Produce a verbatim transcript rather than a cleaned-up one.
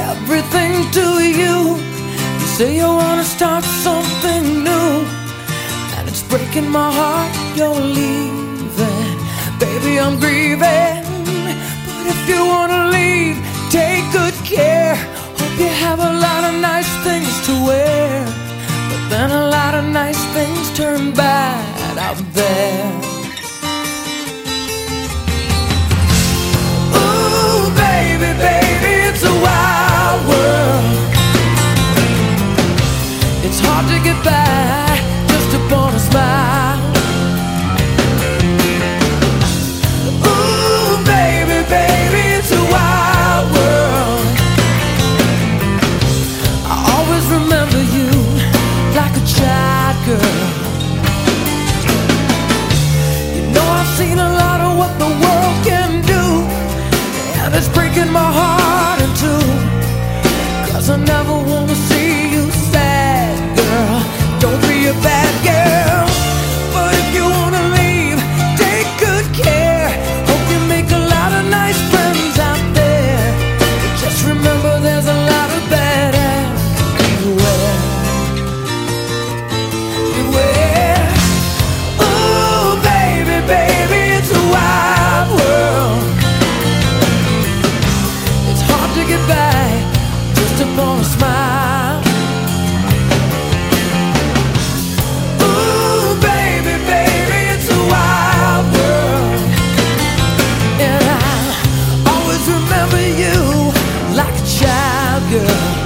everything to you. You say you wanna start something new, and it's breaking my heart you're leaving. Baby, I'm grieving, but if you wanna leave, take good care. Hope you have a lot of nice things to wear, but then a lot of nice things turn bad out there. Ooh, baby, baby, it's a wild world. It's hard to get by just upon a smile. Ooh, baby, baby, it's a wild world. I always remember you like a child girl. You know I've seen a lot of what the world can do, and it's breaking my heart in two, 'cause I never wanna see you sad, girl. Don't be a bad girl, but if you wanna leave, take good care. Hope you make a lot of nice friends out there, but just remember there's a lot of bad ass everywhere. Beware. Ooh, baby, baby, it's a wild world. It's hard to get by just upon a smile. Ooh, baby, baby, it's a wild world, and I always remember you like a child girl.